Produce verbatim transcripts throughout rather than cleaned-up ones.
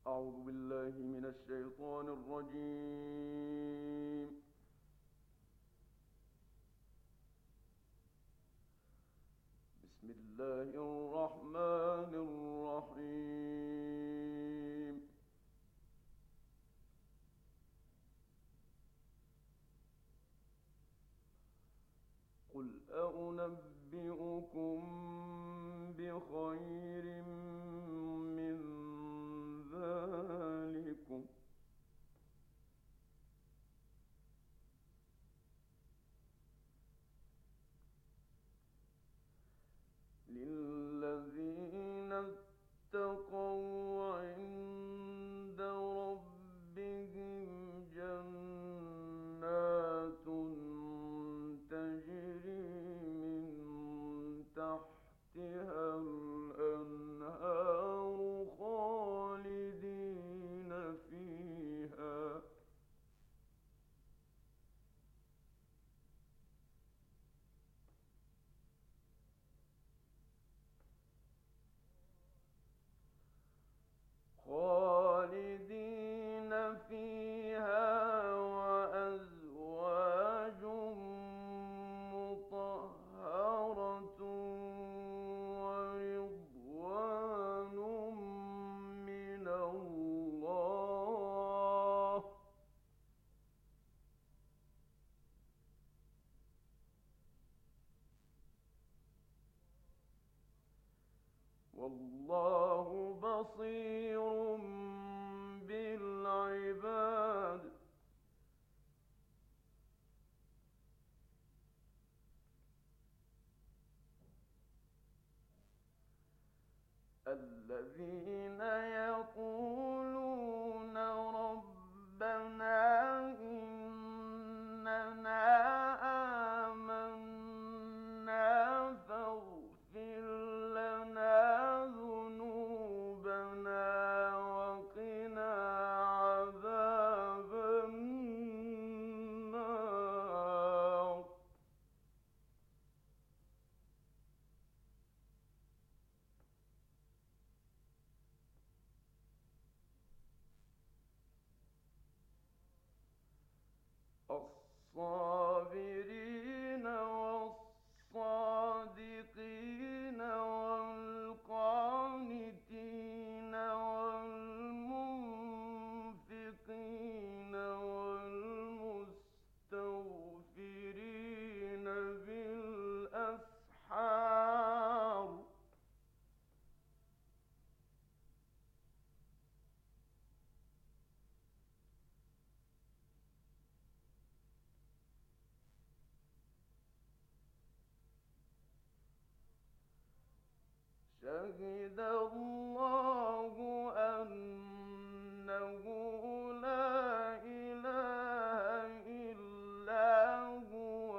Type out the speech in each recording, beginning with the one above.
أعوذ بالله من الشيطان الرجيم. بسم الله الرحمن الرحيم. قل أنبئكم بخير من ذلكم للذين اتقوا عند ربهم جنات تجري من تحتها الأنهار خالدين فيها خالدين فيها وأزواج مطهرة ورضوان من الله والله بصير بالعباد. الذين يقولون ربنا إننا آمنا فاغفر لنا ذنوبنا وقنا عذاب النار. الصابرين والصادقين والقانتين والمنفقين والمستغفرين بالأسحار شهد الله أنه لا إله إلا هو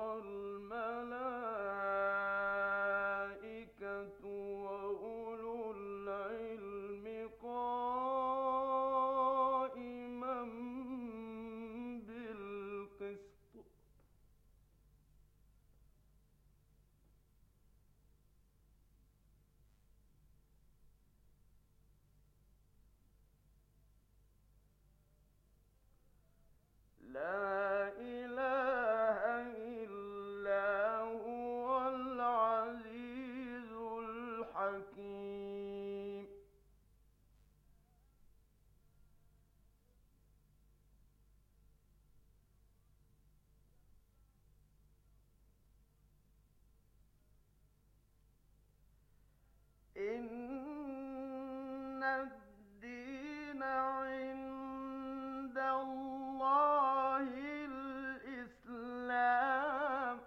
والملائكة وأولو العلم قائما بالقسط. لا إله إلا هو العزيز الحكيم. إن الدين عند الله الإسلام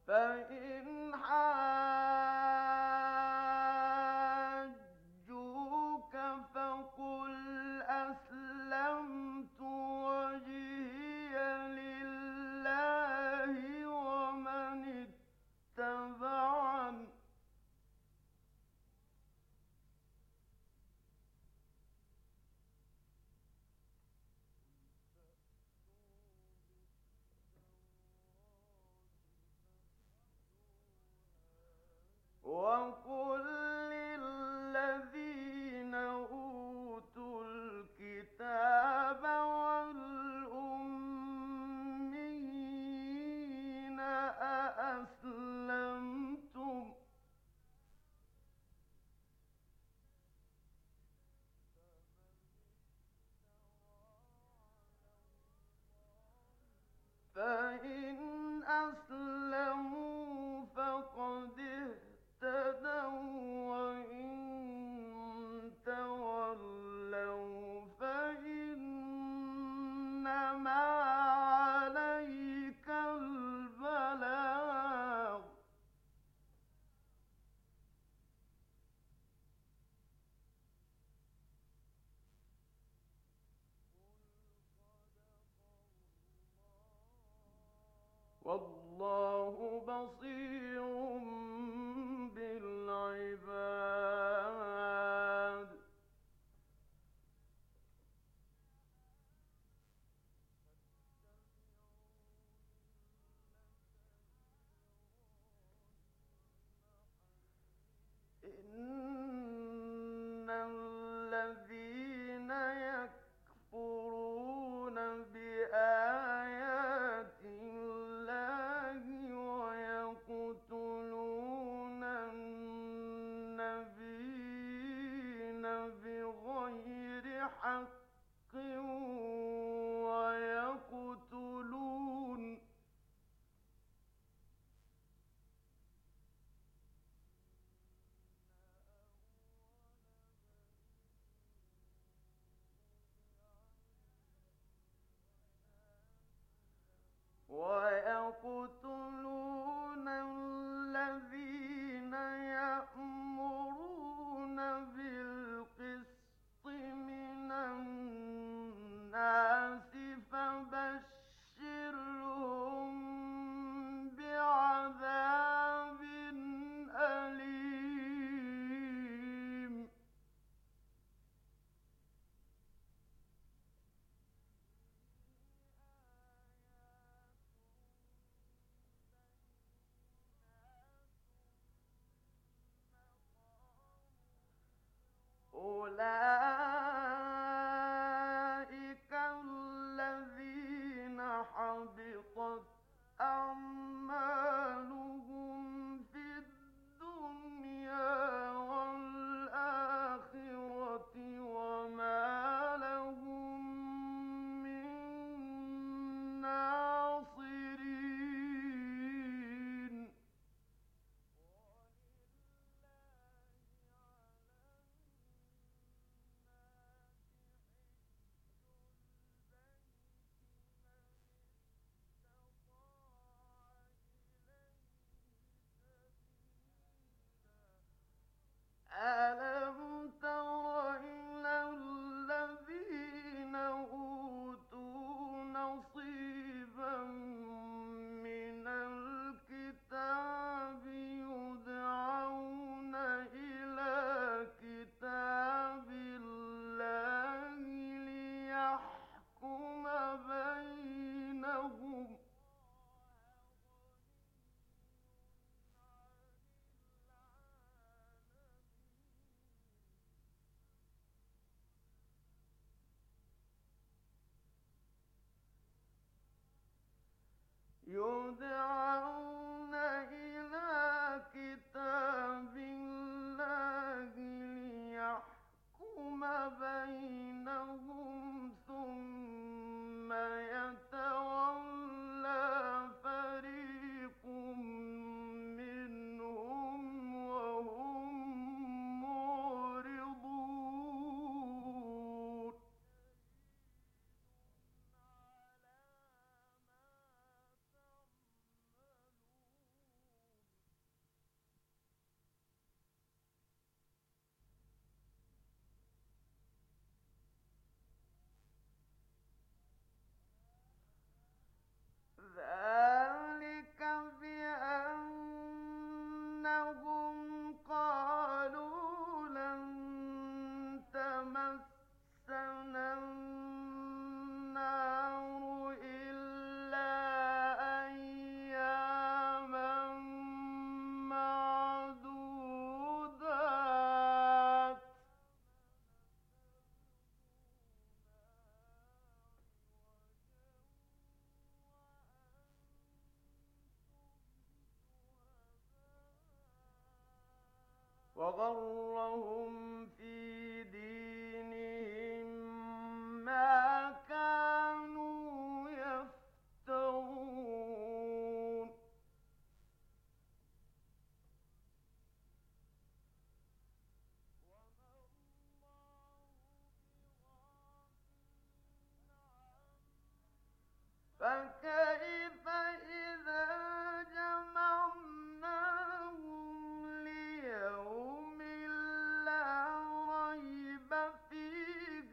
فإن حاجوك فقل أسلمت وجهي لله ومن اتبعني وقل للذين أوتوا الكتاب والأميين أأسلمتم فإن أسلموا فقد اهتدوا وإن تولوا فإنما عليك البلاغ والله بصير بالعباد إن الذين يكفرون بآيات الله ويقتلون النبيين بغير حق ويقتلون ويقتلون الذين يأمرون بالقسط من الناس فبشرهم بعذاب أليم أولئك الذين حبطت أعمالهم في الدنيا والآخرة وما لهم من ناصرين وغرهم في دينهم ما كانوا يفترون فكيف إذا جمعناهم ليوم لا ريب فيه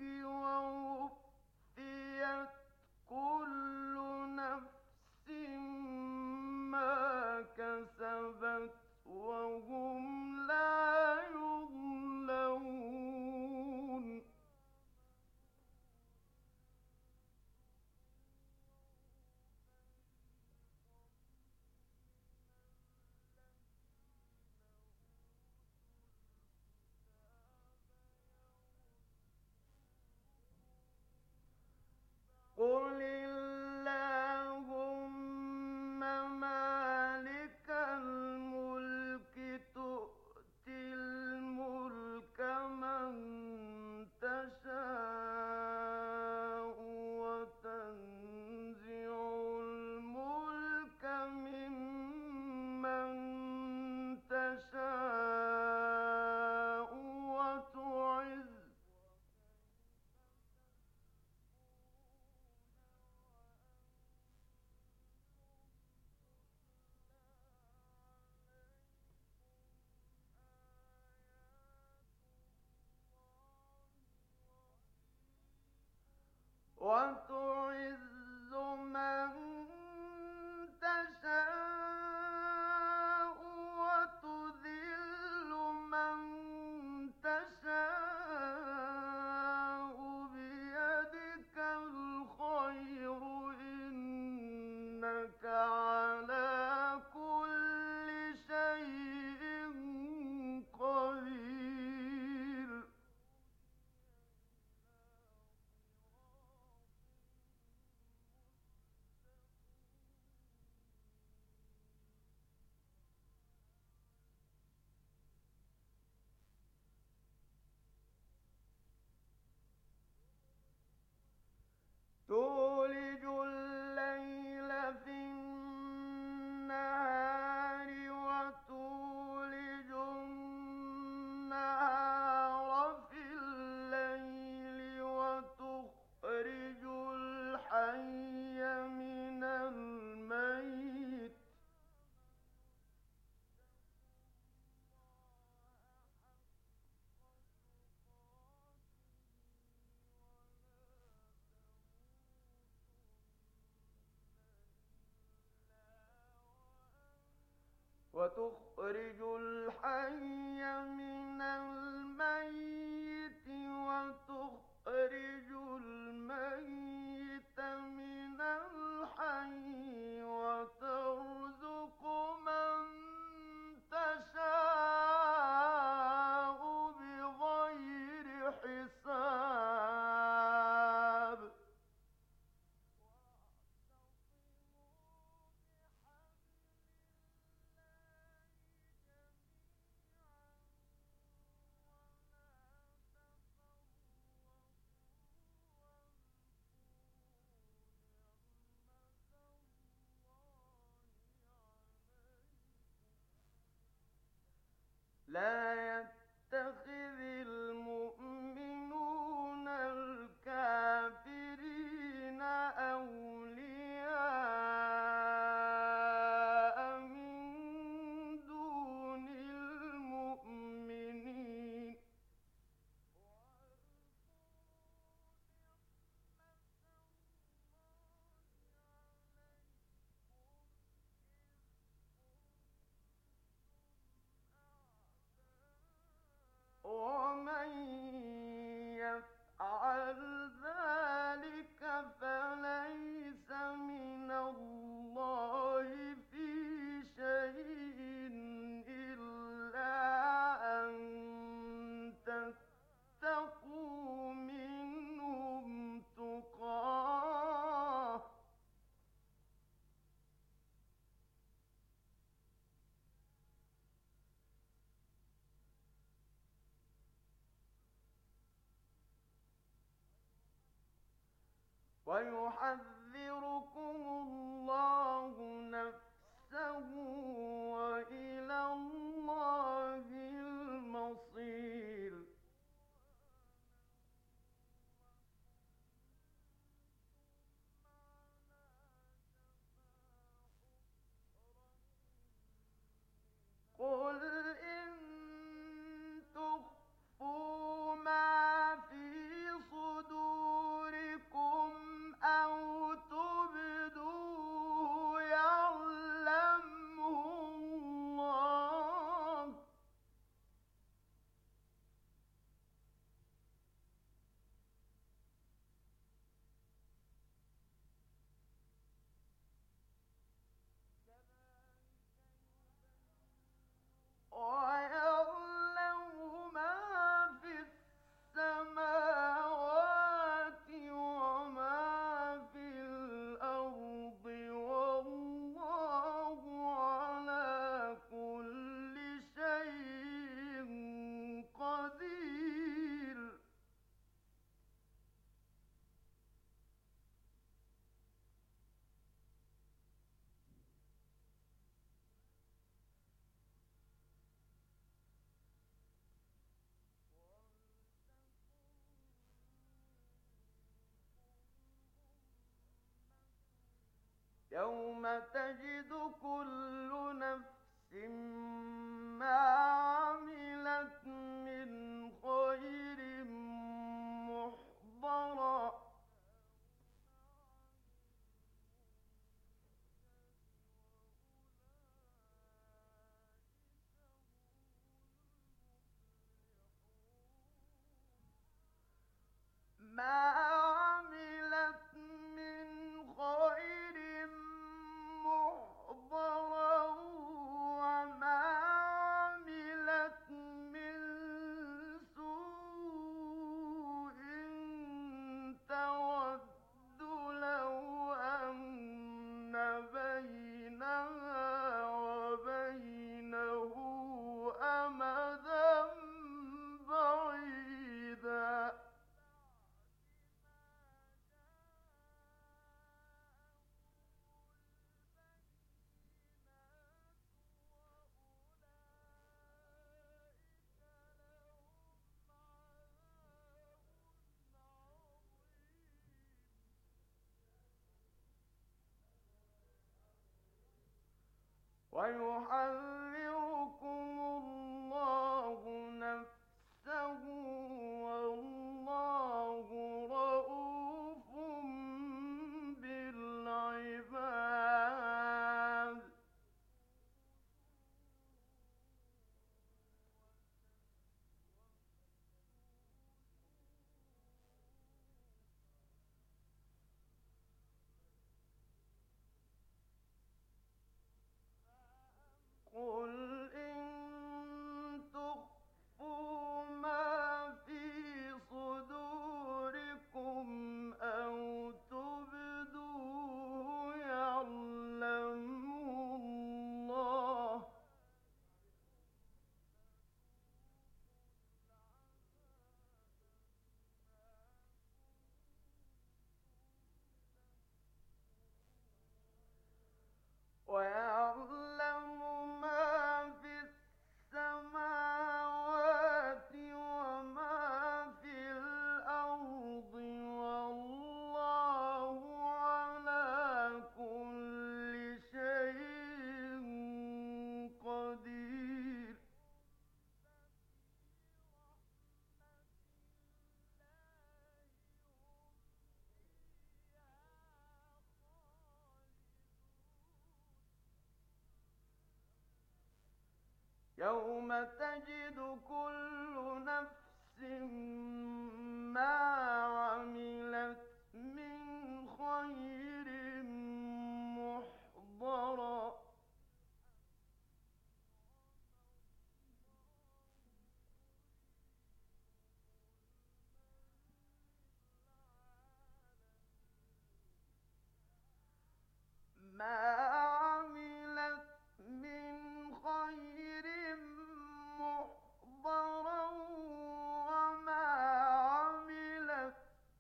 ووفيت كل نفس ما كسبت وهم لا يظلمون قل اللهم مالك الملك تؤتي الملك من تشاء وتنزع الملك ممن تشاء وتعز وتعز من تشاء وتذل من تشاء بيدك الخير إنك على كل شيء قدير تولج الليل في النهار وتولج النهار في الليل وتخرج الحي من الميت وتخرج الحي من الميت وتخرج الميت من الحي وترزق من تشاء بغير حساب لا يتخذ المؤمنون الكافرين أولياء من دون المؤمنين ويحذركم الله نفسه وإلى الله المصير. قل إن تخفوا ما في صدوركم أو تبدوه يعلمه الله، ويعلم ما في السماوات وما في الأرض، والله على كل شيء قدير. يوم تجد كل نفس ما عملت من خير محضرا، ما عملت من خير محضرا وما عملت من سوء تود لو أن بينها وبينه أمدا بعيدا. ويحذركم الله نفسه والله رءوف بالعباد. قل إن تخفوا ما في صدوركم أو تبدوه يعلمه الله، ويعلم ما في السماوات وما في الأرض، والله على كل شيء قدير. يوم تجد كل نفس ما عملت من خير محضرا ما عملت من خير محضرا وما عملت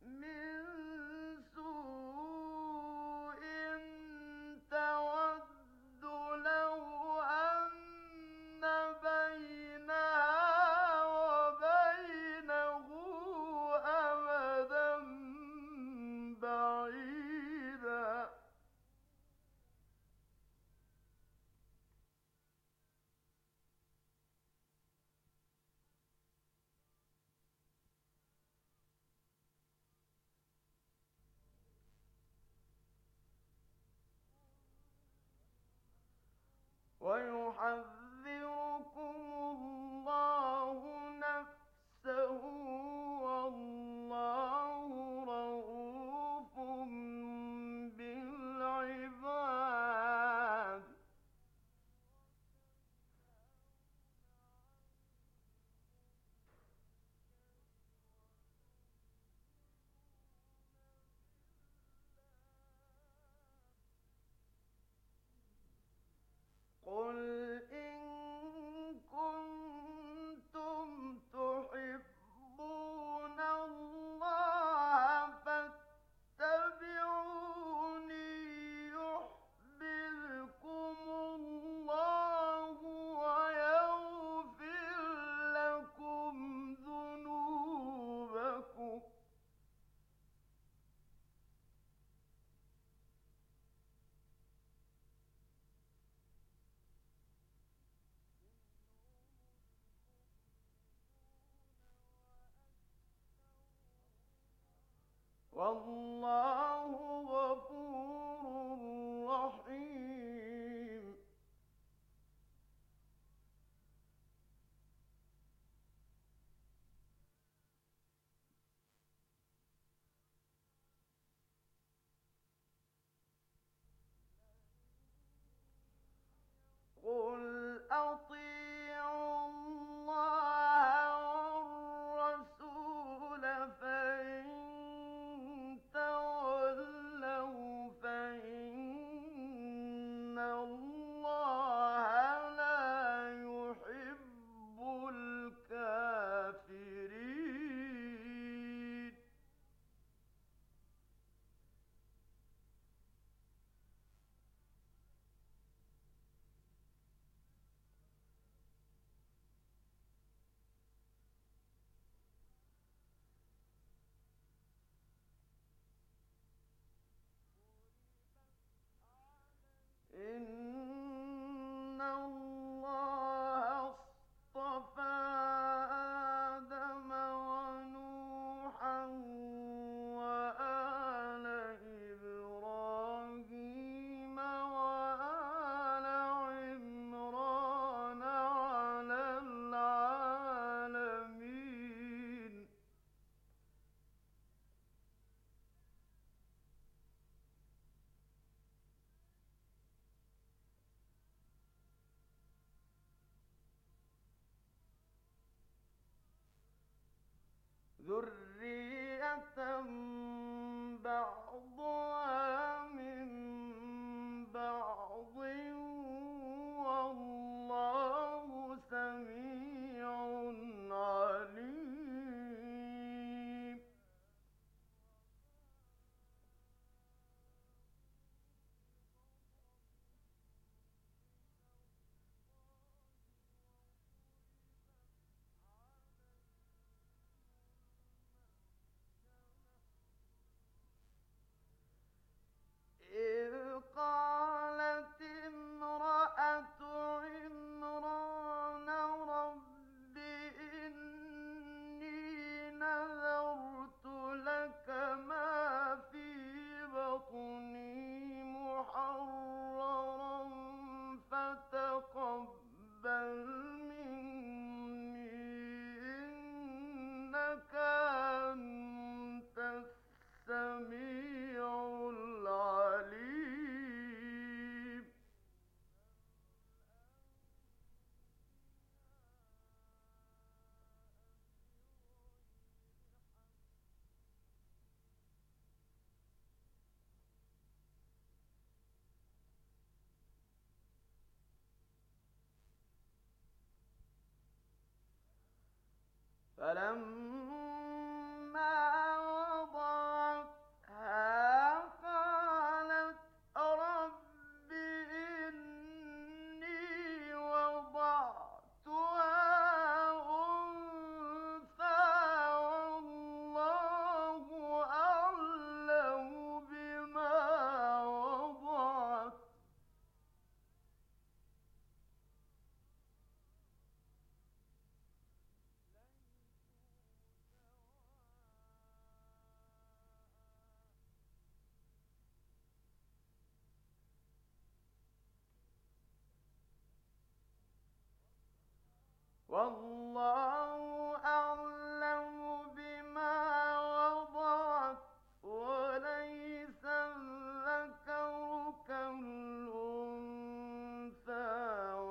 قُلْ إِن كُنتُمْ تُحِبُّونَ اللَّهَ فَاتَّبِعُونِي يُحْبِبْكُمُ اللَّهُ وَيَغْفِرْ لَكُمْ ذُنُوبَكُمْ. وَاللَّهُ غَفُورٌ رَّحِيمٌ. قُلْ أَطِيعُوا اللَّهَ وَالرَّسُولَ فَإِن تَوَلَّوْا فَإِنَّ اللَّهَ لَا يُحِبُّ الْكَافِرِينَ. إِنَّ اللَّهَ اصْطَفَىٰ آدَمَ وَنُوحًا وَآلَ إِبْرَاهِيمَ وَآلَ عِمْرَانَ عَلَى الْعَالَمِينَ. ذُرِّيَّةً بَعْضُهَا مِن بَعْضٍ ۗ وَاللَّهُ سَمِيعٌ عَلِيمٌ. إِذْ قَالَتِ امْرَأَتُ عِمْرَانَ رَبِّ إِنِّي نَذَرْتُ لَكَ مَا فِي بَطْنِي مُحَرَّرًا فَتَقَبَّلْ مِنِّي إِنَّكَ أَنتَ السَّمِيعُ الْعَلِيمُ. فَلَمَّا وَضَعَتْهَا قَالَتْ رَبِّ إِنِّي وَضَعْتُهَا أُنثَىٰ وَاللَّهُ أَعْلَمُ بِمَا وَضَعَتْ ۖ وَاللَّهُ أَعْلَمُ بِمَا وَضَعَتْ ۖ وَلَيْسَ الذَّكَرُ كَالْأُنثَىٰ ۖ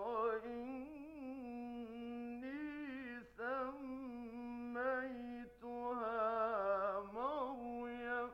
وَإِنِّي سَمَّيْتُهَا مَرْيَمَ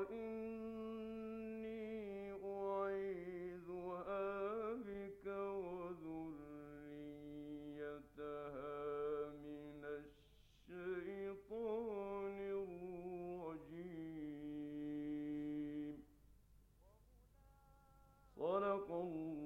وإني أعيذها بك وذريتها من الشيطان الرجيم. صدق الله